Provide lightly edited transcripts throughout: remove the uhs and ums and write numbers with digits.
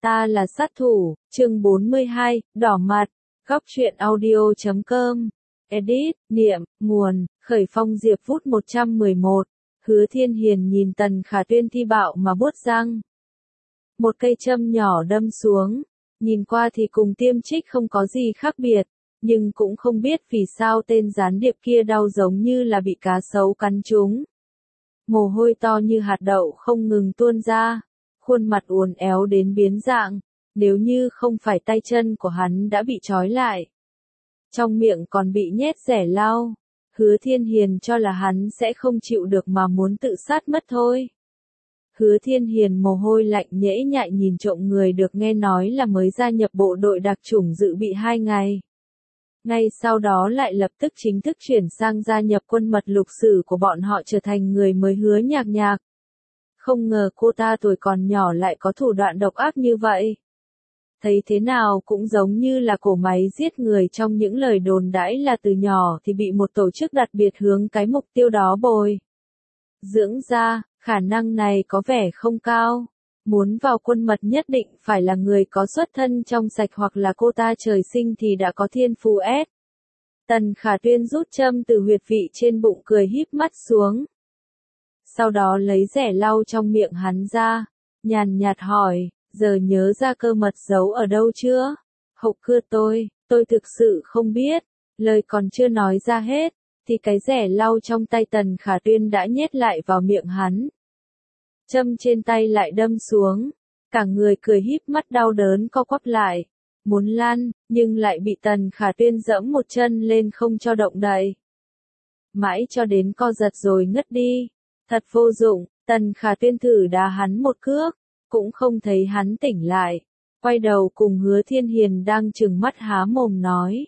Ta là sát thủ, chương 42, đỏ mặt, góc truyện audio.com, edit, niệm, nguồn, khởi phong diệp phút 111, Hứa Thiên Hiền nhìn Tần Khả Tuyên thi bạo mà buốt răng. Một cây châm nhỏ đâm xuống, nhìn qua thì cùng tiêm trích không có gì khác biệt, nhưng cũng không biết vì sao tên gián điệp kia đau giống như là bị cá sấu cắn trúng. Mồ hôi to như hạt đậu không ngừng tuôn ra, khuôn mặt uốn éo đến biến dạng, nếu như không phải tay chân của hắn đã bị trói lại. Trong miệng còn bị nhét rẻ lau, Hứa Thiên Hiền cho là hắn sẽ không chịu được mà muốn tự sát mất thôi. Hứa Thiên Hiền mồ hôi lạnh nhễ nhại nhìn trộm người được nghe nói là mới gia nhập bộ đội đặc chủng dự bị 2 ngày. Ngay sau đó lại lập tức chính thức chuyển sang gia nhập quân mật lục sử của bọn họ trở thành người mới Hứa Nhạc Nhạc. Không ngờ cô ta tuổi còn nhỏ lại có thủ đoạn độc ác như vậy. Thấy thế nào cũng giống như là cỗ máy giết người trong những lời đồn đãi là từ nhỏ thì bị một tổ chức đặc biệt hướng cái mục tiêu đó bồi dưỡng ra, khả năng này có vẻ không cao. Muốn vào quân mật nhất định phải là người có xuất thân trong sạch hoặc là cô ta trời sinh thì đã có thiên phú S. Tần Khả Tuyên rút châm từ huyệt vị trên bụng cười híp mắt xuống. Sau đó lấy rẻ lau trong miệng hắn ra, nhàn nhạt hỏi, giờ nhớ ra cơ mật giấu ở đâu chưa? Hậu cưa tôi thực sự không biết, lời còn chưa nói ra hết, thì cái rẻ lau trong tay Tần Khả Tuyên đã nhét lại vào miệng hắn. Châm trên tay lại đâm xuống, cả người cười híp mắt đau đớn co quắp lại, muốn lăn, nhưng lại bị Tần Khả Tuyên giẫm một chân lên không cho động đậy. Mãi cho đến co giật rồi ngất đi, thật vô dụng, Tần Khả Tuyên thử đá hắn một cước, cũng không thấy hắn tỉnh lại, quay đầu cùng Hứa Thiên Hiền đang trừng mắt há mồm nói.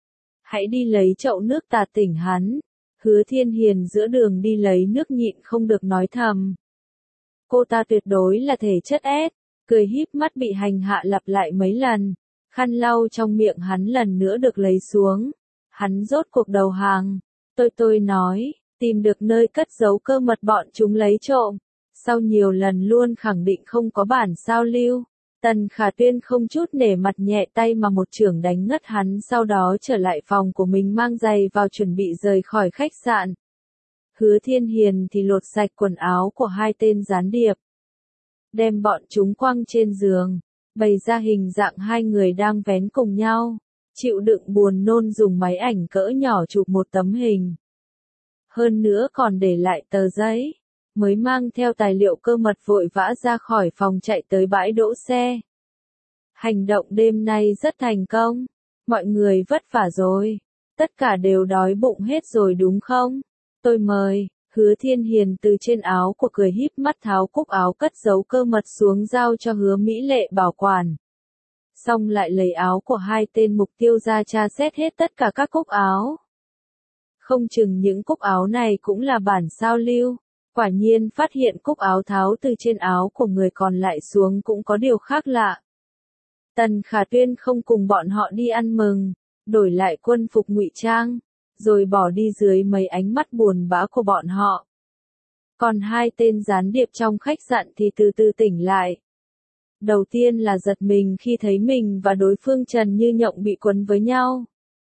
Hãy đi lấy chậu nước tạt tỉnh hắn. Hứa Thiên Hiền giữa đường đi lấy nước nhịn không được nói thầm. Cô ta tuyệt đối là thể chất S, cười híp mắt bị hành hạ lặp lại mấy lần, khăn lau trong miệng hắn lần nữa được lấy xuống. Hắn rốt cuộc đầu hàng. Tôi nói, tìm được nơi cất giấu cơ mật bọn chúng lấy trộm. Sau nhiều lần luôn khẳng định không có bản sao lưu, Tần Khả Tuyên không chút nể mặt nhẹ tay mà một chưởng đánh ngất hắn, sau đó trở lại phòng của mình mang giày vào chuẩn bị rời khỏi khách sạn. Hứa Thiên Hiền thì lột sạch quần áo của hai tên gián điệp, đem bọn chúng quăng trên giường, bày ra hình dạng hai người đang vén cùng nhau, chịu đựng buồn nôn dùng máy ảnh cỡ nhỏ chụp một tấm hình. Hơn nữa còn để lại tờ giấy, mới mang theo tài liệu cơ mật vội vã ra khỏi phòng chạy tới bãi đỗ xe. Hành động đêm nay rất thành công, mọi người vất vả rồi, tất cả đều đói bụng hết rồi đúng không? Tôi mời. Hứa Thiên Hiền từ trên áo của cười híp mắt tháo cúc áo cất giấu cơ mật xuống giao cho Hứa Mỹ Lệ bảo quản. Xong lại lấy áo của hai tên mục tiêu ra tra xét hết tất cả các cúc áo. Không chừng những cúc áo này cũng là bản sao lưu. Quả nhiên phát hiện cúc áo tháo từ trên áo của người còn lại xuống cũng có điều khác lạ. Tần Khả Tuyên không cùng bọn họ đi ăn mừng, đổi lại quân phục ngụy trang, rồi bỏ đi dưới mấy ánh mắt buồn bã của bọn họ. Còn hai tên gián điệp trong khách sạn thì từ từ tỉnh lại. Đầu tiên là giật mình khi thấy mình và đối phương Trần Như Nhộng bị quấn với nhau.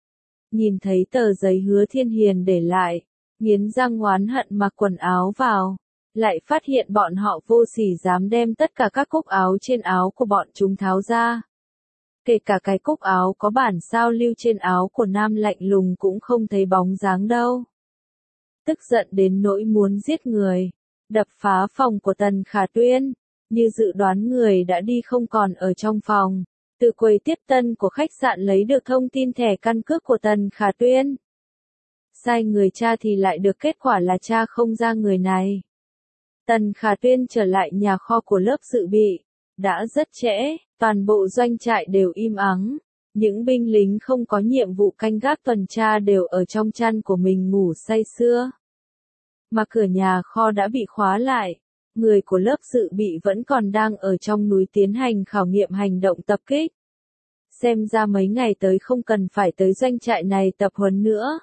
Nhìn thấy tờ giấy Hứa Thiên Hiền để lại, nghiến răng oán hận mặc quần áo vào, lại phát hiện bọn họ vô sỉ dám đem tất cả các cúc áo trên áo của bọn chúng tháo ra. Kể cả cái cúc áo có bản sao lưu trên áo của nam lạnh lùng cũng không thấy bóng dáng đâu. Tức giận đến nỗi muốn giết người, đập phá phòng của Tần Khả Tuyên, như dự đoán người đã đi không còn ở trong phòng. Từ quầy tiếp tân của khách sạn lấy được thông tin thẻ căn cước của Tần Khả Tuyên. Sai người tra thì lại được kết quả là tra không ra người này. Tần Khả Tuyên trở lại nhà kho của lớp dự bị. Đã rất trễ, toàn bộ doanh trại đều im ắng. Những binh lính không có nhiệm vụ canh gác tuần tra đều ở trong chăn của mình ngủ say sưa. Mà cửa nhà kho đã bị khóa lại. Người của lớp dự bị vẫn còn đang ở trong núi tiến hành khảo nghiệm hành động tập kích. Xem ra mấy ngày tới không cần phải tới doanh trại này tập huấn nữa.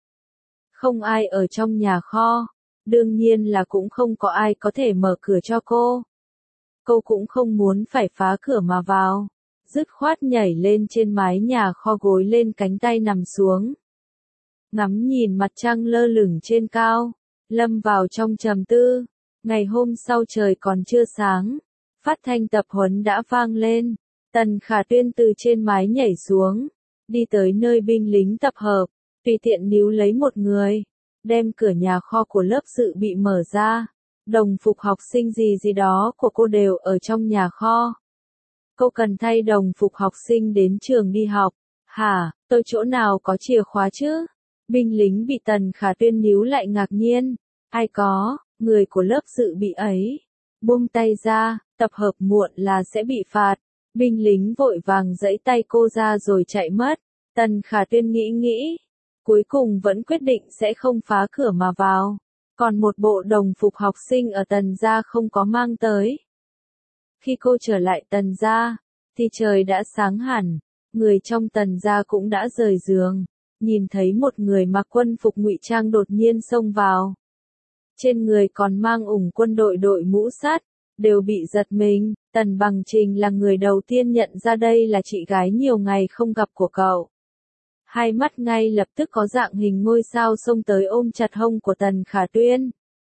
Không ai ở trong nhà kho, đương nhiên là cũng không có ai có thể mở cửa cho cô. Cô cũng không muốn phải phá cửa mà vào. Dứt khoát nhảy lên trên mái nhà kho, gối lên cánh tay nằm xuống. Ngắm nhìn mặt trăng lơ lửng trên cao, lâm vào trong trầm tư. Ngày hôm sau trời còn chưa sáng, phát thanh tập huấn đã vang lên. Tần Khả Tuyên từ trên mái nhảy xuống, đi tới nơi binh lính tập hợp, tùy tiện níu lấy một người, đem cửa nhà kho của lớp dự bị mở ra. Đồng phục học sinh gì gì đó của cô đều ở trong nhà kho. Cô cần thay đồng phục học sinh đến trường đi học. Hả, tôi chỗ nào có chìa khóa chứ? Binh lính bị Tần Khả Tuyên níu lại ngạc nhiên. Ai có, người của lớp dự bị ấy. Buông tay ra, tập hợp muộn là sẽ bị phạt. Binh lính vội vàng giãy tay cô ra rồi chạy mất. Tần Khả Tuyên nghĩ, cuối cùng vẫn quyết định sẽ không phá cửa mà vào. Còn một bộ đồng phục học sinh ở Tần gia không có mang tới. Khi cô trở lại Tần gia, thì trời đã sáng hẳn, người trong Tần gia cũng đã rời giường, nhìn thấy một người mặc quân phục ngụy trang đột nhiên xông vào. Trên người còn mang ủng quân đội đội mũ sắt, đều bị giật mình. Tần Bằng Trình là người đầu tiên nhận ra đây là chị gái nhiều ngày không gặp của cậu. Hai mắt ngay lập tức có dạng hình ngôi sao xông tới ôm chặt hông của Tần Khả Tuyên.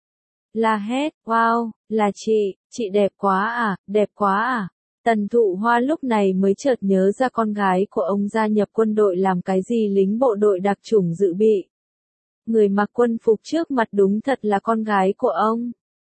La hét, wow, là chị đẹp quá à. Tần Thụ Hoa lúc này mới chợt nhớ ra con gái của ông gia nhập quân đội làm cái gì lính bộ đội đặc chủng dự bị. Người mặc quân phục trước mặt đúng thật là con gái của ông.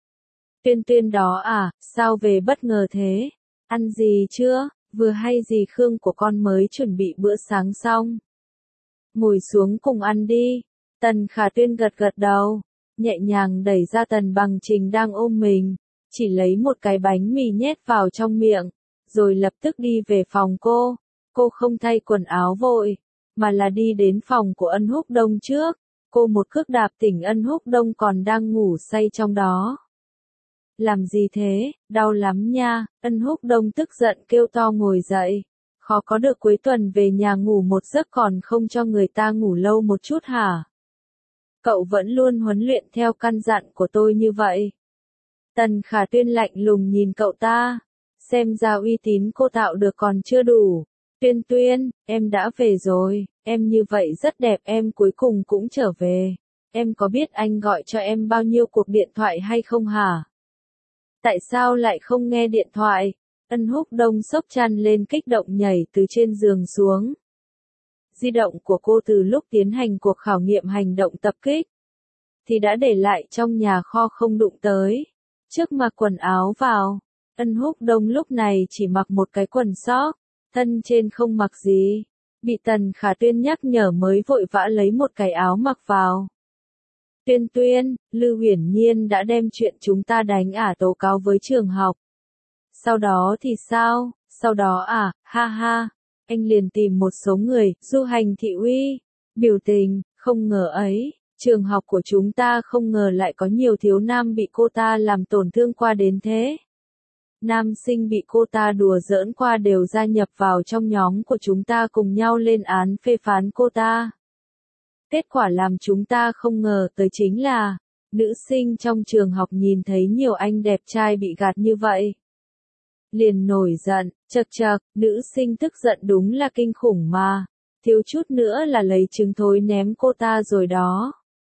Tuyên đó à, sao về bất ngờ thế? Ăn gì chưa? Vừa hay gì Khương của con mới chuẩn bị bữa sáng xong. Ngồi xuống cùng ăn đi. Tần Khả Tuyên gật đầu, nhẹ nhàng đẩy ra Tần Bằng Trình đang ôm mình, chỉ lấy một cái bánh mì nhét vào trong miệng, rồi lập tức đi về phòng cô. Cô không thay quần áo vội, mà là đi đến phòng của Ân Húc Đông trước. Cô một cước đạp tỉnh Ân Húc Đông còn đang ngủ say trong đó. Làm gì thế, đau lắm nha. Ân Húc Đông tức giận kêu to ngồi dậy. Khó có được cuối tuần về nhà ngủ một giấc còn không cho người ta ngủ lâu một chút hả? Cậu vẫn luôn huấn luyện theo căn dặn của tôi như vậy. Tần Khả Tuyên lạnh lùng nhìn cậu ta. Xem ra uy tín cô tạo được còn chưa đủ. Tuyên, em đã về rồi, em như vậy rất đẹp, em cuối cùng cũng trở về. Em có biết anh gọi cho em bao nhiêu cuộc điện thoại hay không hả? Tại sao lại không nghe điện thoại? Ân Húc Đông sốc chăn lên kích động nhảy từ trên giường xuống. Di động của cô từ lúc tiến hành cuộc khảo nghiệm hành động tập kích thì đã để lại trong nhà kho không đụng tới. Trước mặc quần áo vào, Ân Húc Đông lúc này chỉ mặc một cái quần sóc, thân trên không mặc gì. Bị Tần Khả Tuyên nhắc nhở mới vội vã lấy một cái áo mặc vào. Tuyên, Lư Uyển Nhiên đã đem chuyện chúng ta đánh tố cáo với trường học. Sau đó thì sao? Sau đó ha, anh liền tìm một số người, du hành thị uy, biểu tình, không ngờ ấy, trường học của chúng ta không ngờ lại có nhiều thiếu nam bị cô ta làm tổn thương qua đến thế. Nam sinh bị cô ta đùa giỡn qua đều gia nhập vào trong nhóm của chúng ta cùng nhau lên án phê phán cô ta. Kết quả làm chúng ta không ngờ tới chính là, nữ sinh trong trường học nhìn thấy nhiều anh đẹp trai bị gạt như vậy. Liền nổi giận, chậc, nữ sinh tức giận đúng là kinh khủng mà, thiếu chút nữa là lấy trứng thối ném cô ta rồi đó.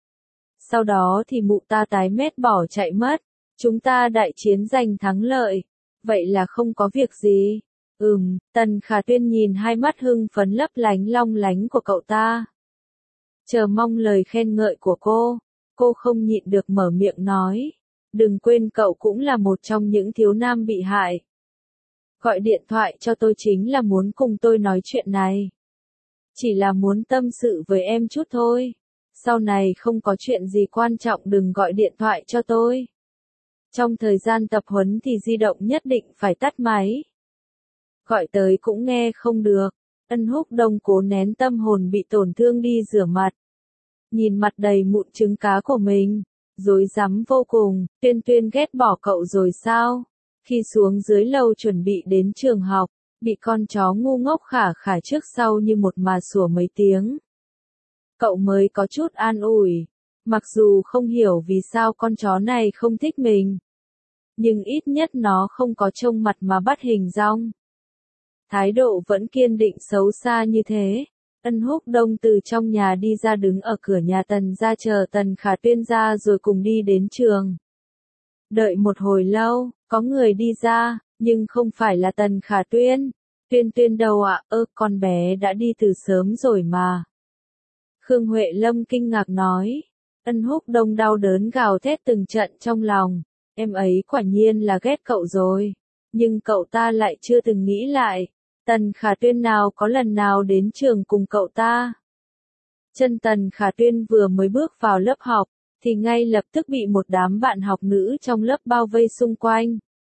Sau đó thì mụ ta tái mét bỏ chạy mất, chúng ta đại chiến giành thắng lợi, vậy là không có việc gì. Tần Khả Tuyên nhìn hai mắt hưng phấn lấp lánh long lánh của cậu ta. Chờ mong lời khen ngợi của cô không nhịn được mở miệng nói. Đừng quên cậu cũng là một trong những thiếu nam bị hại. Gọi điện thoại cho tôi chính là muốn cùng tôi nói chuyện này. Chỉ là muốn tâm sự với em chút thôi. Sau này không có chuyện gì quan trọng đừng gọi điện thoại cho tôi. Trong thời gian tập huấn thì di động nhất định phải tắt máy. Gọi tới cũng nghe không được. Ân Húc Đông cố nén tâm hồn bị tổn thương đi rửa mặt. Nhìn mặt đầy mụn trứng cá của mình, rối rắm vô cùng. Tuyên ghét bỏ cậu rồi sao? Khi xuống dưới lầu chuẩn bị đến trường học, bị con chó ngu ngốc khả trước sau như một mà sủa mấy tiếng. Cậu mới có chút an ủi, mặc dù không hiểu vì sao con chó này không thích mình. nhưng ít nhất nó không có trông mặt mà bắt hình dong. Thái độ vẫn kiên định xấu xa như thế. Ân Húc Đông từ trong nhà đi ra đứng ở cửa nhà Tần ra chờ Tần Khả Tuyên ra rồi cùng đi đến trường. Đợi một hồi lâu, có người đi ra, nhưng không phải là Tần Khả Tuyên. Tuyên Tuyên đâu ạ? Con bé đã đi từ sớm rồi mà. Khương Huệ Lâm kinh ngạc nói. Ân Húc Đông đau đớn gào thét từng trận trong lòng. Em ấy quả nhiên là ghét cậu rồi. Nhưng cậu ta lại chưa từng nghĩ lại. Tần Khả Tuyên nào có lần nào đến trường cùng cậu ta. Chân Tần Khả Tuyên vừa mới bước vào lớp học, thì ngay lập tức bị một đám bạn học nữ trong lớp bao vây xung quanh.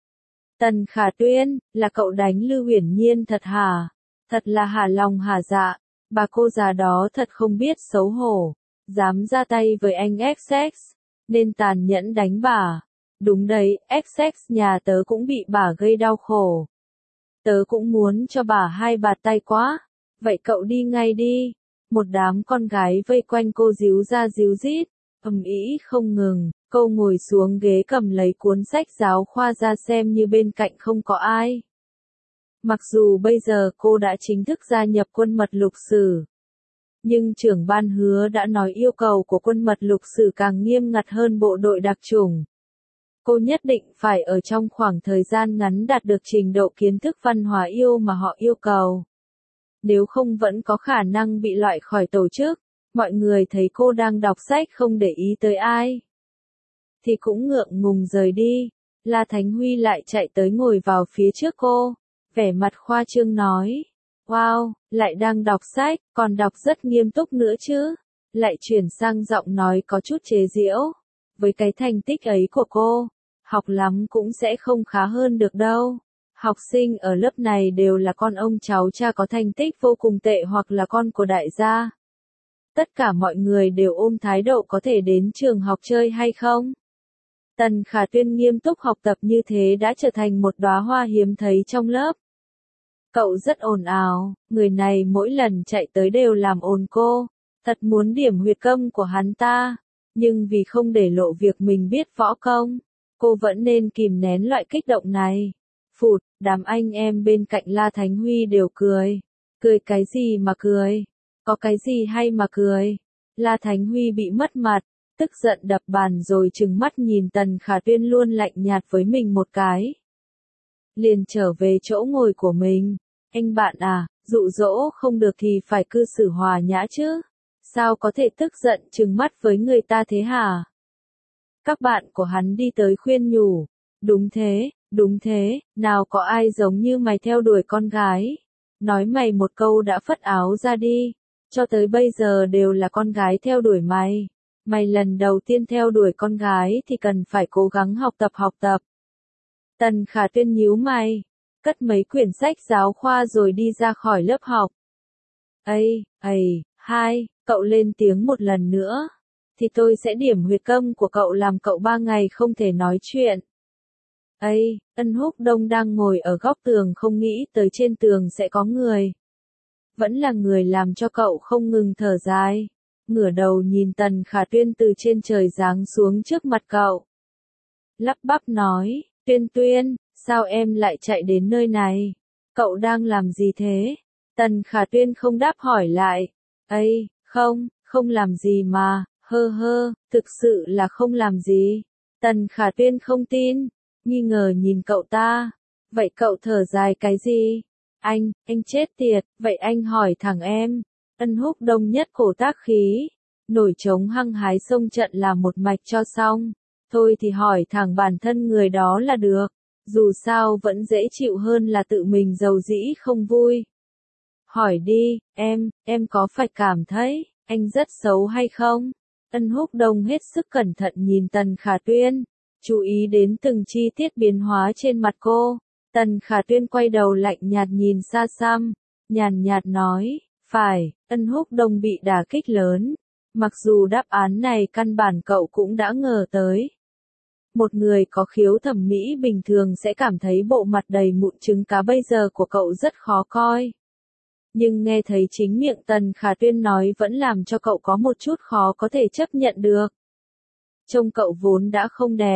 Tần Khả Tuyên, là cậu đánh Lưu Uyển Nhiên thật hả? Thật là hả lòng hả dạ, bà cô già đó thật không biết xấu hổ, dám ra tay với anh XX, nên tàn nhẫn đánh bà. Đúng đấy, XX nhà tớ cũng bị bà gây đau khổ. Tớ cũng muốn cho bà hai bạt tay quá. Vậy cậu đi ngay đi. Một đám con gái vây quanh cô díu ra díu dít, ầm ĩ không ngừng. Cô ngồi xuống ghế cầm lấy cuốn sách giáo khoa ra xem như bên cạnh không có ai. Mặc dù bây giờ cô đã chính thức gia nhập quân mật lục sử, nhưng trưởng ban Hứa đã nói yêu cầu của quân mật lục sử càng nghiêm ngặt hơn bộ đội đặc chủng. Cô nhất định phải ở trong khoảng thời gian ngắn đạt được trình độ kiến thức văn hóa yêu mà họ yêu cầu. Nếu không vẫn có khả năng bị loại khỏi tổ chức. Mọi người thấy cô đang đọc sách không để ý tới ai, thì cũng ngượng ngùng rời đi. La Thánh Huy lại chạy tới ngồi vào phía trước cô, vẻ mặt khoa trương nói. Wow, lại đang đọc sách, còn đọc rất nghiêm túc nữa chứ. Lại chuyển sang giọng nói có chút chế giễu. Với cái thành tích ấy của cô, học lắm cũng sẽ không khá hơn được đâu. Học sinh ở lớp này đều là con ông cháu cha có thành tích vô cùng tệ hoặc là con của đại gia. Tất cả mọi người đều ôm thái độ có thể đến trường học chơi hay không. Tần Khả Tuyên nghiêm túc học tập như thế đã trở thành một đóa hoa hiếm thấy trong lớp. Cậu rất ồn ào, người này mỗi lần chạy tới đều làm ồn cô, thật muốn điểm huyệt câm của hắn ta. Nhưng vì không để lộ việc mình biết võ công, cô vẫn nên kìm nén loại kích động này. Phụt, đám anh em bên cạnh La Thánh Huy đều cười. Cười cái gì mà cười? Có cái gì hay mà cười? La Thánh Huy bị mất mặt, tức giận đập bàn rồi trừng mắt nhìn Tần Khả Tuyên luôn lạnh nhạt với mình một cái. Liền trở về chỗ ngồi của mình. Anh bạn à, dụ dỗ không được thì phải cư xử hòa nhã chứ. Sao có thể tức giận trừng mắt với người ta thế hả? Các bạn của hắn đi tới khuyên nhủ. Đúng thế, nào có ai giống như mày theo đuổi con gái. Nói mày một câu đã phất áo ra đi. Cho tới bây giờ đều là con gái theo đuổi mày. Mày lần đầu tiên theo đuổi con gái thì cần phải cố gắng học tập. Tần Khả Tuyên nhíu mày, cất mấy quyển sách giáo khoa rồi đi ra khỏi lớp học. Hai, cậu lên tiếng một lần nữa, thì tôi sẽ điểm huyệt câm của cậu làm cậu 3 ngày không thể nói chuyện. Ân Húc Đông đang ngồi ở góc tường không nghĩ tới trên tường sẽ có người. Vẫn là người làm cho cậu không ngừng thở dài. Ngửa đầu nhìn Tần Khả Tuyên từ trên trời giáng xuống trước mặt cậu. Lắp bắp nói, Tuyên, sao em lại chạy đến nơi này? Cậu đang làm gì thế? Tần Khả Tuyên không đáp hỏi lại. Không làm gì mà, thực sự là không làm gì. Tần Khả Tuyên không tin, nghi ngờ nhìn cậu ta. Vậy cậu thở dài cái gì? Anh chết tiệt, vậy anh hỏi thẳng em. Ân Húc Đông nhất cổ tác khí, nổi trống hăng hái xông trận là một mạch cho xong. Thôi thì hỏi thẳng bản thân người đó là được, dù sao vẫn dễ chịu hơn là tự mình giàu dĩ không vui. Hỏi đi, em có phải cảm thấy anh rất xấu hay không? Ân Húc Đông hết sức cẩn thận nhìn Tần Khả Tuyên, chú ý đến từng chi tiết biến hóa trên mặt cô. Tần Khả Tuyên quay đầu lạnh nhạt nhìn xa xăm, nhàn nhạt nói, phải. Ân Húc Đông bị đả kích lớn, mặc dù đáp án này căn bản cậu cũng đã ngờ tới. Một người có khiếu thẩm mỹ bình thường sẽ cảm thấy bộ mặt đầy mụn trứng cá bây giờ của cậu rất khó coi. Nhưng nghe thấy chính miệng Tần Khả Tuyên nói vẫn làm cho cậu có một chút khó có thể chấp nhận được. Trông cậu vốn đã không đẹp,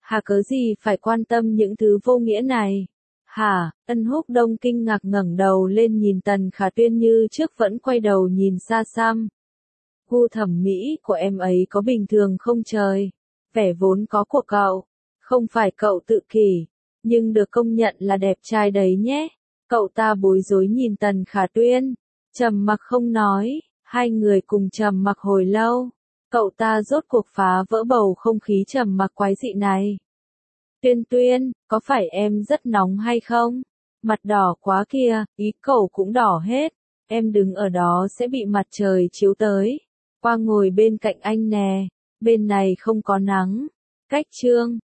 Hà cớ gì phải quan tâm những thứ vô nghĩa này? Hả? Ân Húc Đông kinh ngạc ngẩng đầu lên nhìn Tần Khả Tuyên như trước vẫn quay đầu nhìn xa xăm. Gu thẩm mỹ của em ấy có bình thường không trời? Vẻ vốn có của cậu. Không phải cậu tự kỷ, nhưng được công nhận là đẹp trai đấy nhé. Cậu ta bối rối nhìn Tần Khả Tuyên, trầm mặc không nói, hai người cùng trầm mặc hồi lâu. Cậu ta rốt cuộc phá vỡ bầu không khí trầm mặc quái dị này. Tuyên Tuyên, có phải em rất nóng hay không? Mặt đỏ quá kìa, ý cậu cũng đỏ hết. Em đứng ở đó sẽ bị mặt trời chiếu tới. Qua ngồi bên cạnh anh nè, bên này không có nắng. Cách Trương